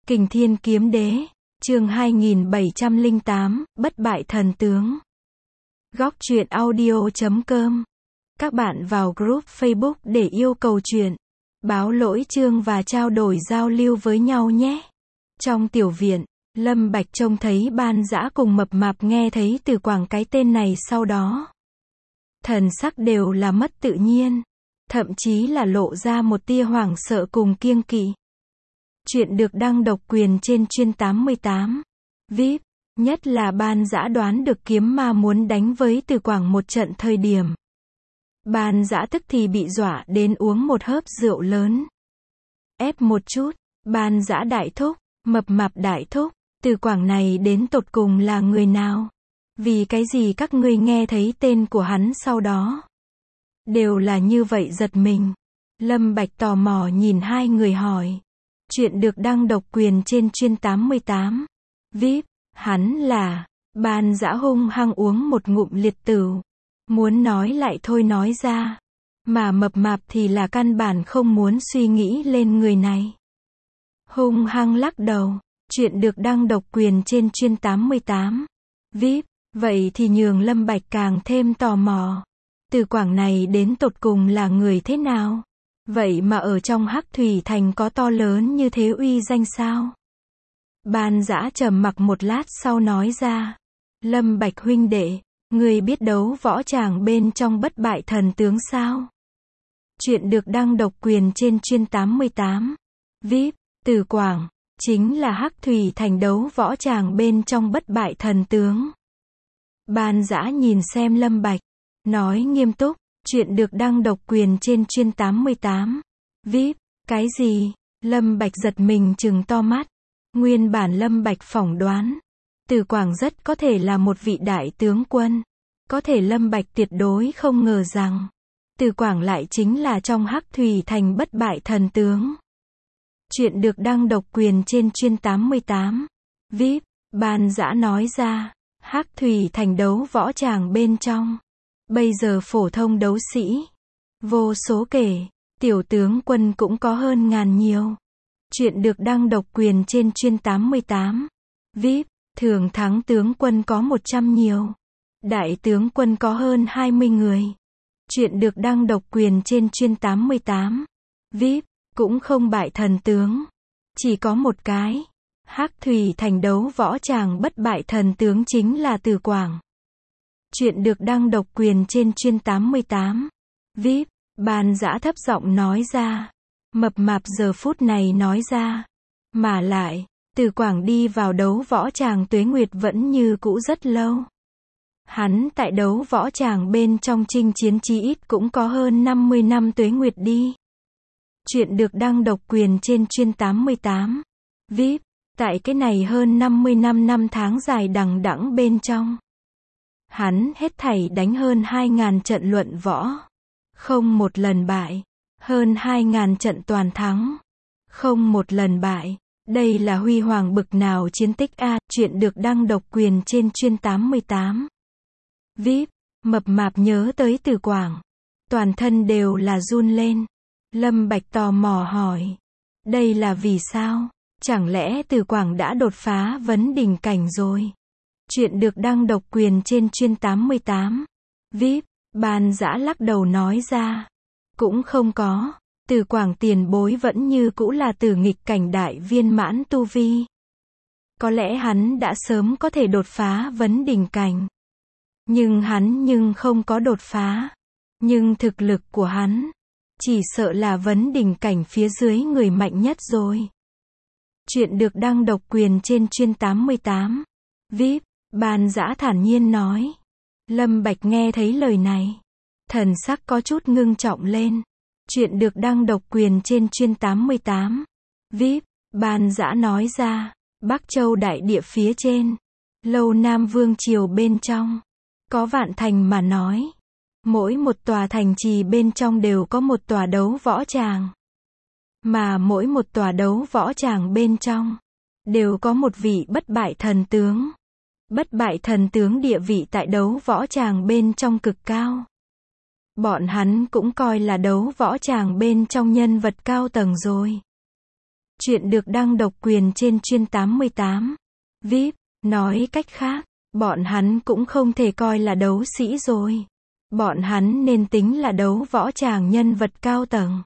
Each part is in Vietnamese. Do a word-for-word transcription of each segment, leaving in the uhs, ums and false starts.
Kình Thiên Kiếm Đế, chương hai nghìn bảy trăm lẻ tám, Bất bại thần tướng. Góc truyện audio chấm com. Các bạn vào group Facebook để yêu cầu truyện, báo lỗi chương và trao đổi giao lưu với nhau nhé. Trong tiểu viện, Lâm Bạch trông thấy Ban Dã cùng Mập Mạp nghe thấy Từ Quảng cái tên này sau đó. Thần sắc đều là mất tự nhiên, thậm chí là lộ ra một tia hoảng sợ cùng kiêng kỵ. Chuyện được đăng độc quyền trên chuyên tám mươi tám. vê i pê, nhất là Ban Dã đoán được kiếm ma muốn đánh với Từ Quảng một trận thời điểm. Ban Dã tức thì bị dọa đến uống một hớp rượu lớn. Ép một chút, Ban Dã đại thúc, Mập Mạp đại thúc, Từ Quảng này đến tột cùng là người nào? Vì cái gì các ngươi nghe thấy tên của hắn sau đó đều là như vậy giật mình? Lâm Bạch tò mò nhìn hai người hỏi. Chuyện được đăng độc quyền trên chuyên tám mươi tám. vê i pê, hắn là, Ban Dã hung hăng uống một ngụm liệt tửu. Muốn nói lại thôi nói ra. Mà Mập Mạp thì là căn bản không muốn suy nghĩ lên người này. Hung hăng lắc đầu. Chuyện được đăng độc quyền trên chuyên tám mươi tám. vê i pê, vậy thì nhường Lâm Bạch càng thêm tò mò. Từ Quảng này đến tột cùng là người thế nào? Vậy mà ở trong Hắc Thủy Thành có to lớn như thế uy danh sao? Ban Dã trầm mặc một lát sau nói ra. Lâm Bạch huynh đệ, ngươi biết đấu võ tràng bên trong Bất bại thần tướng sao? Chuyện được đăng độc quyền trên chuyên tám mươi tám. vê i pê, Từ Quảng, chính là Hắc Thủy Thành đấu võ tràng bên trong Bất bại thần tướng. Ban Dã nhìn xem Lâm Bạch, nói nghiêm túc. Chuyện được đăng độc quyền trên chuyên tám mươi tám. vê i pê, cái gì? Lâm Bạch giật mình trừng to mắt. Nguyên bản Lâm Bạch phỏng đoán, Từ Quảng rất có thể là một vị đại tướng quân. Có thể Lâm Bạch tuyệt đối không ngờ rằng, Từ Quảng lại chính là trong Hắc Thủy Thành bất bại thần tướng. Chuyện được đăng độc quyền trên chuyên tám mươi tám. vê i pê, Ban Dã nói ra, Hắc Thủy Thành đấu võ tràng bên trong. Bây giờ phổ thông đấu sĩ vô số kể, tiểu tướng quân cũng có hơn ngàn nhiều. Chuyện được đăng độc quyền trên chuyên tám mươi tám. vê i pê, thường thắng tướng quân có một trăm nhiều. Đại tướng quân có hơn hai mươi người. Chuyện được đăng độc quyền trên chuyên tám mươi tám. vê i pê, cũng không bại thần tướng. Chỉ có một cái. Hắc Thủy Thành đấu võ tràng bất bại thần tướng chính là Từ Quảng. Chuyện được đăng độc quyền trên chuyên tám mươi tám. vê i pê, Ban Dã thấp giọng nói ra. Mập Mạp giờ phút này nói ra. Mà lại, Từ Quảng đi vào đấu võ tràng tuế nguyệt vẫn như cũ rất lâu. Hắn tại đấu võ tràng bên trong chinh chiến chí ít cũng có hơn năm mươi năm tuế nguyệt đi. Chuyện được đăng độc quyền trên chuyên tám mươi tám. vê i pê, tại cái này hơn năm mươi năm năm tháng dài đằng đẵng bên trong. Hắn hết thảy đánh hơn hai ngàn trận luận võ. Không một lần bại. Hơn hai ngàn trận toàn thắng. Không một lần bại. Đây là huy hoàng bực nào chiến tích a. Chuyện được đăng độc quyền trên chuyên tám mươi tám. vê i pê, Mập Mạp nhớ tới Từ Quảng. Toàn thân đều là run lên. Lâm Bạch tò mò hỏi. Đây là vì sao? Chẳng lẽ Từ Quảng đã đột phá vấn đỉnh cảnh rồi? Chuyện được đăng độc quyền trên chuyên tám mươi tám. vê i pê, Ban Dã lắc đầu nói ra. Cũng không có. Từ Quảng tiền bối vẫn như cũ là tử nghịch cảnh đại viên mãn tu vi. Có lẽ hắn đã sớm có thể đột phá vấn đỉnh cảnh. Nhưng hắn nhưng không có đột phá. Nhưng thực lực của hắn, chỉ sợ là vấn đỉnh cảnh phía dưới người mạnh nhất rồi. Chuyện được đăng độc quyền trên chuyên tám mươi tám. vê i pê, Ban Dã thản nhiên nói. Lâm Bạch nghe thấy lời này, thần sắc có chút ngưng trọng lên. Chuyện được đăng độc quyền trên chuyên tám mươi tám. vê i pê, Ban Dã nói ra. Bắc Châu đại địa phía trên, Lâu Nam Vương triều bên trong, có vạn thành mà nói. Mỗi một tòa thành trì bên trong đều có một tòa đấu võ tràng. Mà mỗi một tòa đấu võ tràng bên trong, đều có một vị bất bại thần tướng. Bất bại thần tướng địa vị tại đấu võ tràng bên trong cực cao. Bọn hắn cũng coi là đấu võ tràng bên trong nhân vật cao tầng rồi. Chuyện được đăng độc quyền trên chuyên tám mươi tám. vê i pê, nói cách khác, bọn hắn cũng không thể coi là đấu sĩ rồi. Bọn hắn nên tính là đấu võ tràng nhân vật cao tầng.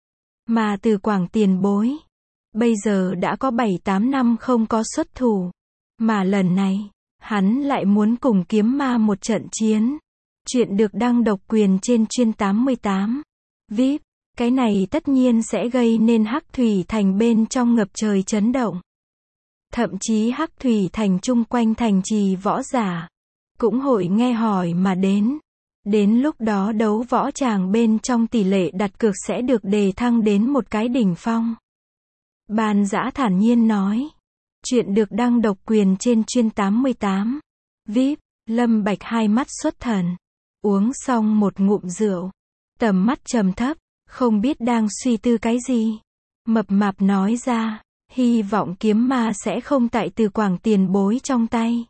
Mà Từ Quảng tiền bối, bây giờ đã có bảy tám năm không có xuất thủ. Mà lần này, hắn lại muốn cùng kiếm ma một trận chiến. Chuyện được đăng độc quyền trên chuyên tám mươi tám. vê i pê, cái này tất nhiên sẽ gây nên Hắc Thủy Thành bên trong ngập trời chấn động. Thậm chí Hắc Thủy Thành chung quanh thành trì võ giả cũng hội nghe hỏi mà đến. Đến lúc đó đấu võ tràng bên trong tỷ lệ đặt cược sẽ được đề thăng đến một cái đỉnh phong. Bàn Giã thản nhiên nói. Chuyện được đăng độc quyền trên chuyên tám mươi tám. vê i pê, Lâm Bạch hai mắt xuất thần. Uống xong một ngụm rượu. Tầm mắt trầm thấp, không biết đang suy tư cái gì. Mập mạp nói ra, hy vọng kiếm ma sẽ không tại Từ Quảng tiền bối trong tay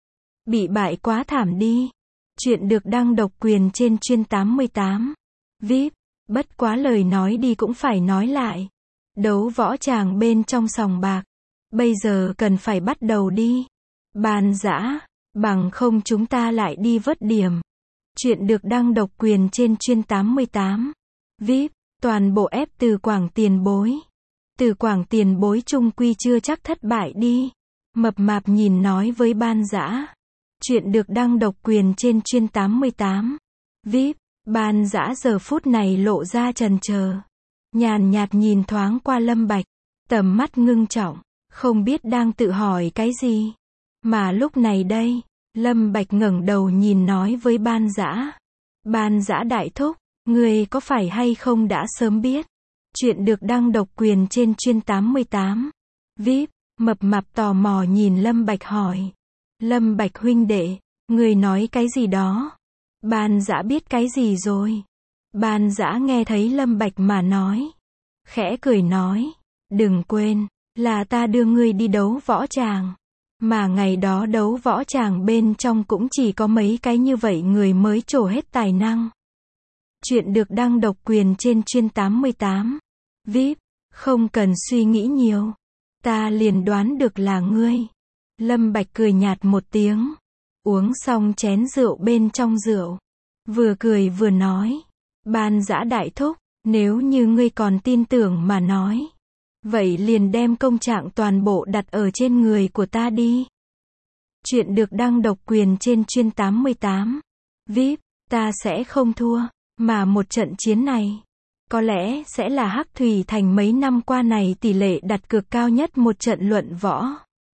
bị bại quá thảm đi. Chuyện được đăng độc quyền trên chuyên tám mươi tám. vê i pê, bất quá lời nói đi cũng phải nói lại. Đấu võ tràng bên trong sòng bạc, bây giờ cần phải bắt đầu đi. Bàn Giã, bằng không chúng ta lại đi vớt điểm. Chuyện được đăng độc quyền trên chuyên tám mươi tám. vê i pê, toàn bộ ép Từ Quảng tiền bối. Từ Quảng tiền bối chung quy chưa chắc thất bại đi. Mập mạp nhìn nói với Ban Giã. Chuyện được đăng độc quyền trên chuyên tám mươi tám. vê i pê, Ban Giã giờ phút này lộ ra trần chờ. Nhàn nhạt nhìn thoáng qua Lâm Bạch. Tầm mắt ngưng trọng, không biết đang tự hỏi cái gì. Mà lúc này đây, Lâm Bạch ngẩng đầu nhìn nói với Ban Giã. Ban Giã đại thúc, người có phải hay không đã sớm biết? Chuyện được đăng độc quyền trên chuyên tám mươi tám. vê i pê, mập mạp tò mò nhìn Lâm Bạch hỏi. Lâm Bạch huynh đệ, người nói cái gì đó? Ban Giã biết cái gì rồi? Ban Giã nghe thấy Lâm Bạch mà nói. Khẽ cười nói. Đừng quên, là ta đưa ngươi đi đấu võ tràng. Mà ngày đó đấu võ tràng bên trong cũng chỉ có mấy cái như vậy người mới trổ hết tài năng. Chuyện được đăng độc quyền trên chuyên tám mươi tám. vê i pê, không cần suy nghĩ nhiều. Ta liền đoán được là ngươi. Lâm Bạch cười nhạt một tiếng. Uống xong chén rượu bên trong rượu. Vừa cười vừa nói. Ban Giã đại thúc, nếu như ngươi còn tin tưởng mà nói. Vậy liền đem công trạng toàn bộ đặt ở trên người của ta đi. Chuyện được đăng độc quyền trên chuyên tám mươi tám. vê i pê, ta sẽ không thua. Mà một trận chiến này, có lẽ sẽ là Hắc Thủy Thành mấy năm qua này tỷ lệ đặt cược cao nhất một trận luận võ.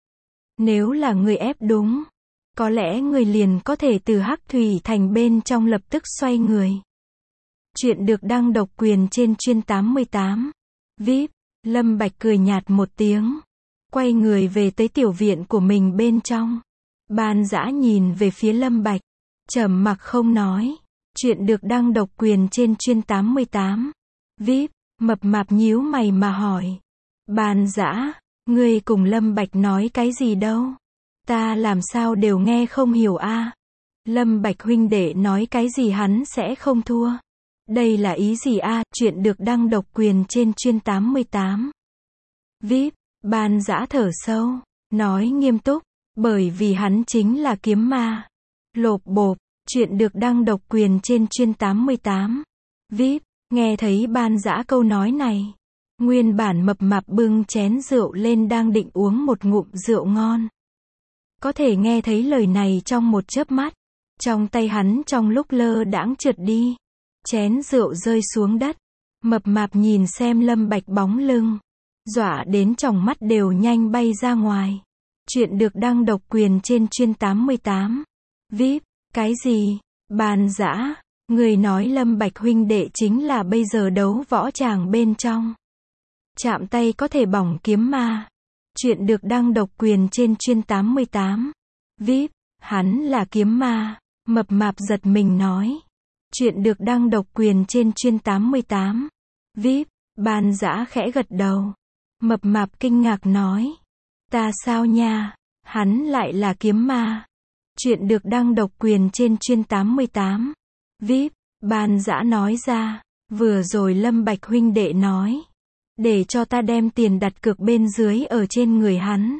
Nếu là người ép đúng, có lẽ người liền có thể từ Hắc Thủy Thành bên trong lập tức xoay người. Chuyện được đăng độc quyền trên chuyên tám mươi tám. vê i pê, Lâm Bạch cười nhạt một tiếng. Quay người về tới tiểu viện của mình bên trong. Ban Giã nhìn về phía Lâm Bạch. Trầm mặc không nói. Chuyện được đăng độc quyền trên chuyên tám mươi tám. vê i pê, mập mạp nhíu mày mà hỏi. Ban Giã, ngươi cùng Lâm Bạch nói cái gì đâu? Ta làm sao đều nghe không hiểu a. À? Lâm Bạch huynh đệ nói cái gì hắn sẽ không thua. Đây là ý gì a? À? Chuyện được đăng độc quyền trên chuyên tám mươi tám. vê i pê, Ban Giã thở sâu, nói nghiêm túc, bởi vì hắn chính là kiếm ma. Lộp bộp, chuyện được đăng độc quyền trên chuyên tám mươi tám. vê i pê, nghe thấy Ban Giã câu nói này. Nguyên bản mập mạp bưng chén rượu lên đang định uống một ngụm rượu ngon. Có thể nghe thấy lời này trong một chớp mắt. Trong tay hắn trong lúc lơ đãng trượt đi. Chén rượu rơi xuống đất. Mập mạp nhìn xem Lâm Bạch bóng lưng. Dọa đến tròng mắt đều nhanh bay ra ngoài. Chuyện được đăng độc quyền trên chuyên tám mươi tám. vê i pê, cái gì? Ban Giã, người nói Lâm Bạch huynh đệ chính là bây giờ đấu võ tràng bên trong. Chạm tay có thể bỏng kiếm ma. Chuyện được đăng độc quyền trên chuyên tám mươi tám. vê i pê, hắn là kiếm ma. Mập mạp giật mình nói. Chuyện được đăng độc quyền trên chuyên tám mươi tám. vê i pê, Ban Giã khẽ gật đầu. Mập mạp kinh ngạc nói. Ta sao nha? Hắn lại là kiếm ma. Chuyện được đăng độc quyền trên chuyên tám mươi tám. vê i pê, Ban Giã nói ra. Vừa rồi Lâm Bạch huynh đệ nói. để cho ta đem tiền đặt cược bên dưới ở trên người hắn.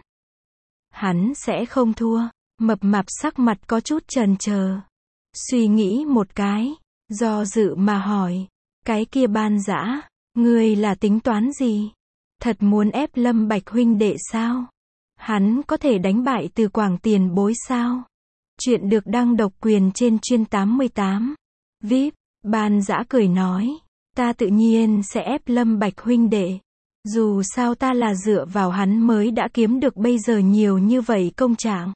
Hắn sẽ không thua. Mập mạp sắc mặt có chút chần chờ. Suy nghĩ một cái, do dự mà hỏi. Cái kia Ban Dã, ngươi là tính toán gì? Thật muốn ép Lâm Bạch huynh đệ sao? Hắn có thể đánh bại Từ Quảng tiền bối sao? Chuyện được đăng độc quyền trên chuyên tám mươi tám. vê i pê, Ban Dã cười nói. Ta tự nhiên sẽ ép Lâm Bạch huynh đệ. Dù sao ta là dựa vào hắn mới đã kiếm được bây giờ nhiều như vậy công trạng.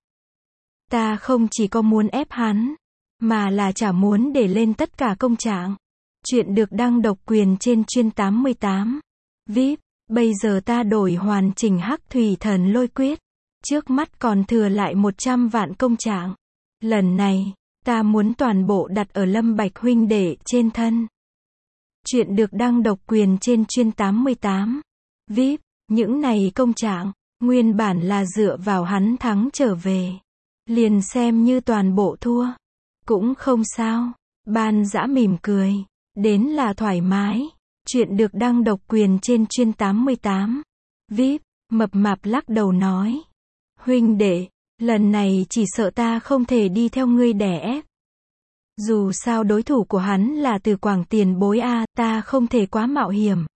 Ta không chỉ có muốn ép hắn, mà là chả muốn để lên tất cả công trạng. Chuyện được đăng độc quyền trên chuyên tám mươi tám. vê i pê, bây giờ ta đổi hoàn chỉnh Hắc Thủy Thần Lôi Quyết. Trước mắt còn thừa lại một trăm vạn công trạng. Lần này, ta muốn toàn bộ đặt ở Lâm Bạch huynh đệ trên thân. Chuyện được đăng độc quyền trên chuyên tám mươi tám. vê i pê, những này công trạng, nguyên bản là dựa vào hắn thắng trở về. Liền xem như toàn bộ thua. Cũng không sao. Ban Dã mỉm cười. Đến là thoải mái. Chuyện được đăng độc quyền trên chuyên tám mươi tám. vê i pê, mập mạp lắc đầu nói. Huynh đệ, lần này chỉ sợ ta không thể đi theo ngươi đè ép. Dù sao đối thủ của hắn là Từ Quảng tiền bối a, ta không thể quá mạo hiểm.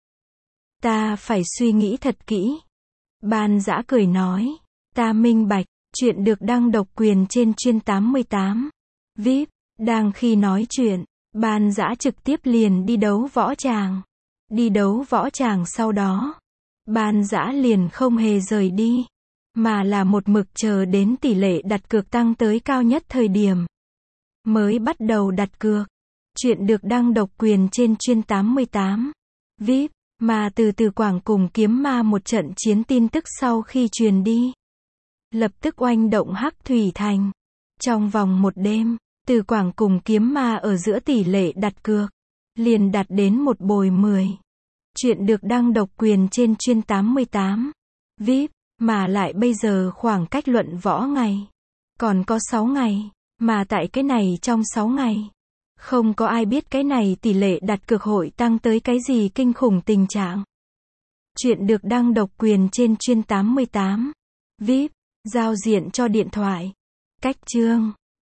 Ta phải suy nghĩ thật kỹ. Ban Dã cười nói. Ta minh bạch. Chuyện được đăng độc quyền trên chuyên tám mươi tám. vê i pê, đang khi nói chuyện, Ban Dã trực tiếp liền đi đấu võ tràng. Đi đấu võ tràng sau đó, Ban Dã liền không hề rời đi, mà là một mực chờ đến tỷ lệ đặt cược tăng tới cao nhất thời điểm. Mới bắt đầu đặt cược. Chuyện được đăng độc quyền trên chuyên tám mươi tám. vê i pê, mà từ Từ Quảng cùng kiếm ma một trận chiến tin tức sau khi truyền đi. Lập tức oanh động Hắc Thủy Thành. Trong vòng một đêm, Từ Quảng cùng kiếm ma ở giữa tỷ lệ đặt cược liền đạt đến một bồi mười. Chuyện được đăng độc quyền trên chuyên tám mươi tám. vê i pê, mà lại bây giờ khoảng cách luận võ ngày còn có sáu ngày, mà tại cái này trong sáu ngày, không có ai biết cái này tỷ lệ đặt cược hội tăng tới cái gì kinh khủng tình trạng. Chuyện được đăng độc quyền trên chuyên tám mươi tám. vê i pê, giao diện cho điện thoại. Cách chương